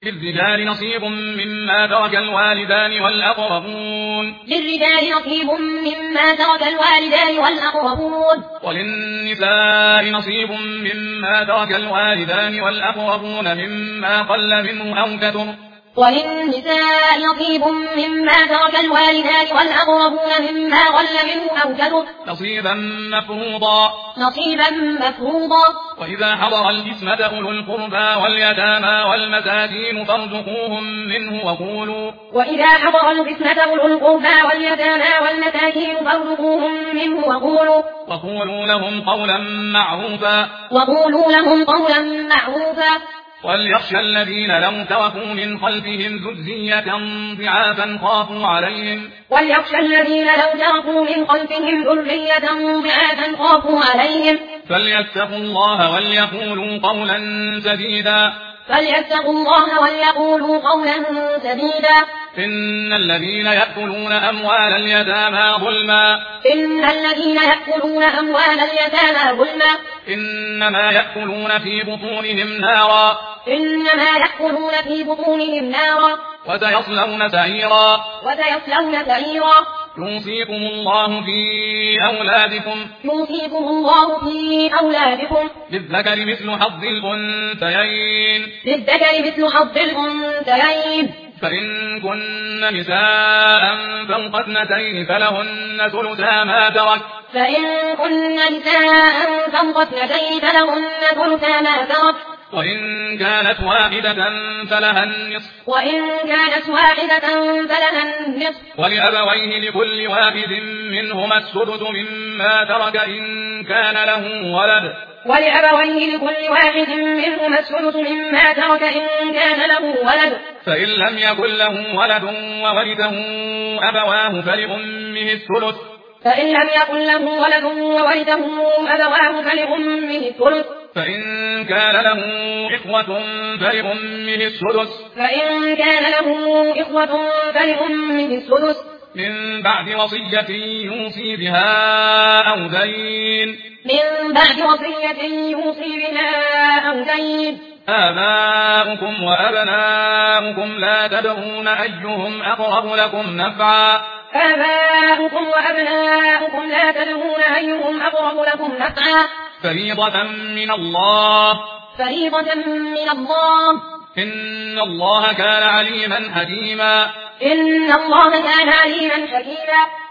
للرجال نصيب مما ترك الوالدان والأقربون وللنساء نصيب مما ترك الوالدان والأقربون مما قل منه أو كثر نصيبا مفروضا وإذا حضر القسمة أولو القربى واليتامى والمساكين فارزقوهم منه وقولوا لهم قولا معروفا وليخشى الذين لو تركوا من خلفهم ذرية ضعافا خافوا عليهم فليتقوا الله وليقولوا قولا سديدا إن الذين يأكلون أموال اليتامى ظلما إنما يأكلون في بطونهم نارا وسيصلون سعيرا يوصيكم الله في أولادكم للذكر مثل حظ الأنثيين فإن كن نساء فوق اثنتين فلهن ثلثا ما ترك وإن كانت واحدة فلها النصف ولأبويه لكل واحد منهما السدس مما ترك إن كان له ولد فإن لم يكن له ولد وورثه أبواه فلأمه الثلث فإن كان له إخوة فلأمه السدس من بعد وصية يوصي بها أو دين آباؤكم وأبناؤكم لا تدرون أيهم أقرب لكم نفعا فريضة من الله إن الله كان عليما حكيما